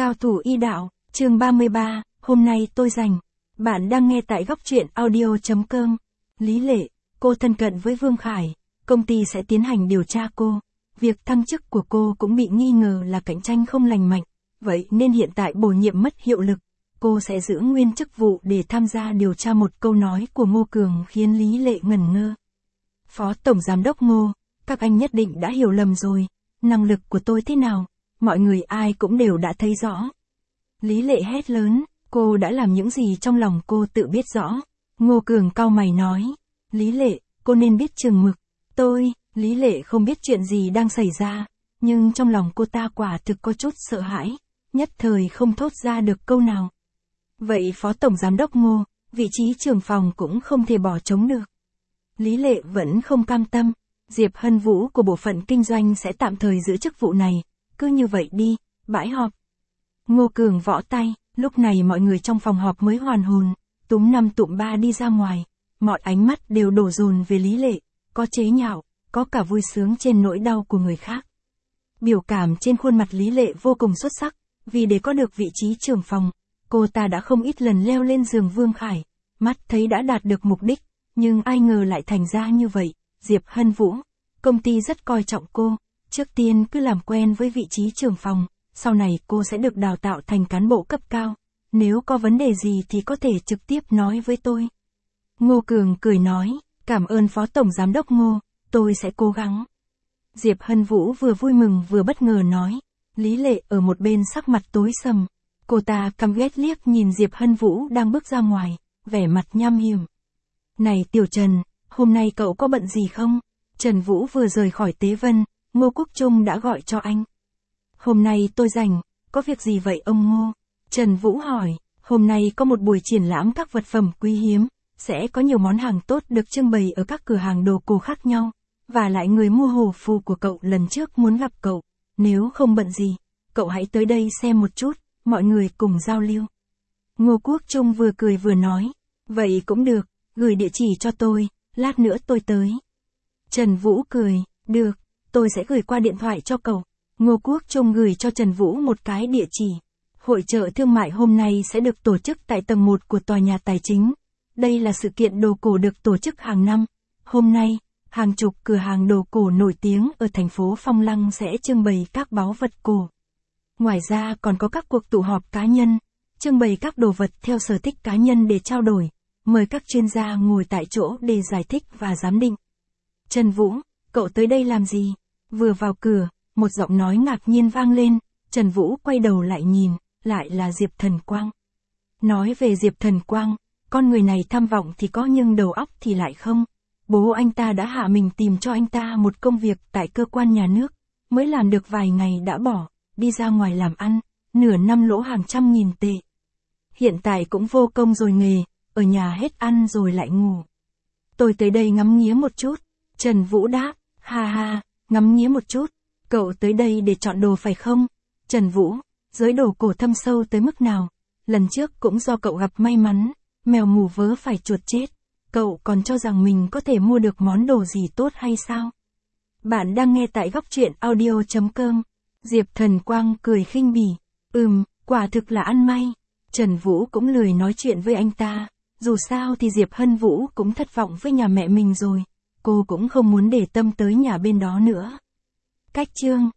Cao thủ y đạo, chương 33, hôm nay tôi rảnh. Bạn đang nghe tại góc truyện audio.com. Lý Lệ, cô thân cận với Vương Khải, công ty sẽ tiến hành điều tra cô. Việc thăng chức của cô cũng bị nghi ngờ là cạnh tranh không lành mạnh, vậy nên hiện tại bổ nhiệm mất hiệu lực. Cô sẽ giữ nguyên chức vụ để tham gia điều tra. Một câu nói của Ngô Cường khiến Lý Lệ ngẩn ngơ. Phó Tổng Giám đốc Ngô, các anh nhất định đã hiểu lầm rồi. Năng lực của tôi thế nào, mọi người ai cũng đều đã thấy rõ. Lý Lệ hét lớn, cô đã làm những gì trong lòng cô tự biết rõ. Ngô Cường cau mày nói, Lý Lệ, cô nên biết chừng mực. Lý Lệ không biết chuyện gì đang xảy ra, nhưng trong lòng cô ta quả thực có chút sợ hãi, nhất thời không thốt ra được câu nào. Vậy Phó Tổng Giám đốc Ngô, vị trí trưởng phòng cũng không thể bỏ trống được. Lý Lệ vẫn không cam tâm, Diệp Hân Vũ của bộ phận kinh doanh sẽ tạm thời giữ chức vụ này, cứ như vậy đi, bãi họp. Ngô Cường võ tay, lúc này mọi người trong phòng họp mới hoàn hồn, túm năm tụm ba đi ra ngoài, mọi ánh mắt đều đổ dồn về Lý Lệ, có chế nhạo, có cả vui sướng trên nỗi đau của người khác. Biểu cảm trên khuôn mặt Lý Lệ vô cùng xuất sắc, vì để có được vị trí trưởng phòng, cô ta đã không ít lần leo lên giường Vương Khải, mắt thấy đã đạt được mục đích, nhưng ai ngờ lại thành ra như vậy. Diệp Hân Vũ, công ty rất coi trọng cô, trước tiên cứ làm quen với vị trí trưởng phòng, sau này cô sẽ được đào tạo thành cán bộ cấp cao, nếu có vấn đề gì thì có thể trực tiếp nói với tôi. Ngô Cường cười nói, cảm ơn Phó Tổng Giám đốc Ngô, tôi sẽ cố gắng. Diệp Hân Vũ vừa vui mừng vừa bất ngờ nói, Lý Lệ ở một bên sắc mặt tối sầm, cô ta căm ghét liếc nhìn Diệp Hân Vũ đang bước ra ngoài, vẻ mặt nham hiểm. Này Tiểu Trần, hôm nay cậu có bận gì không? Trần Vũ vừa rời khỏi Tế Vân, Ngô Quốc Trung đã gọi cho anh. Hôm nay tôi rảnh, có việc gì vậy ông Ngô? Trần Vũ hỏi, hôm nay có một buổi triển lãm các vật phẩm quý hiếm, sẽ có nhiều món hàng tốt được trưng bày ở các cửa hàng đồ cổ khác nhau, và lại người mua hổ phù của cậu lần trước muốn gặp cậu, nếu không bận gì, cậu hãy tới đây xem một chút, mọi người cùng giao lưu. Ngô Quốc Trung vừa cười vừa nói, vậy cũng được, gửi địa chỉ cho tôi, lát nữa tôi tới. Trần Vũ cười, được, tôi sẽ gửi qua điện thoại cho cậu. Ngô Quốc Trung gửi cho Trần Vũ một cái địa chỉ. Hội chợ thương mại hôm nay sẽ được tổ chức tại tầng 1 của tòa nhà tài chính. Đây là sự kiện đồ cổ được tổ chức hàng năm. Hôm nay, hàng chục cửa hàng đồ cổ nổi tiếng ở thành phố Phong Lăng sẽ trưng bày các báu vật cổ. Ngoài ra còn có các cuộc tụ họp cá nhân, trưng bày các đồ vật theo sở thích cá nhân để trao đổi. Mời các chuyên gia ngồi tại chỗ để giải thích và giám định. Trần Vũ, cậu tới đây làm gì? Vừa vào cửa, một giọng nói ngạc nhiên vang lên, Trần Vũ quay đầu lại nhìn, lại là Diệp Thần Quang. Nói về Diệp Thần Quang, con người này tham vọng thì có nhưng đầu óc thì lại không. Bố anh ta đã hạ mình tìm cho anh ta một công việc tại cơ quan nhà nước, mới làm được vài ngày đã bỏ, đi ra ngoài làm ăn, nửa năm lỗ hàng trăm nghìn tệ. Hiện tại cũng vô công rồi nghề, ở nhà hết ăn rồi lại ngủ. Tôi tới đây ngắm nghía một chút. Trần Vũ đáp, ha ha, ngắm nghía một chút, cậu tới đây để chọn đồ phải không? Trần Vũ, giới đồ cổ thâm sâu tới mức nào? Lần trước cũng do cậu gặp may mắn, mèo mù vớ phải chuột chết. Cậu còn cho rằng mình có thể mua được món đồ gì tốt hay sao? Bạn đang nghe tại góc truyện audio.com. Diệp Thần Quang cười khinh bỉ, quả thực là ăn may. Trần Vũ cũng lười nói chuyện với anh ta, dù sao thì Diệp Hân Vũ cũng thất vọng với nhà mẹ mình rồi. Cô cũng không muốn để tâm tới nhà bên đó nữa. Cách chương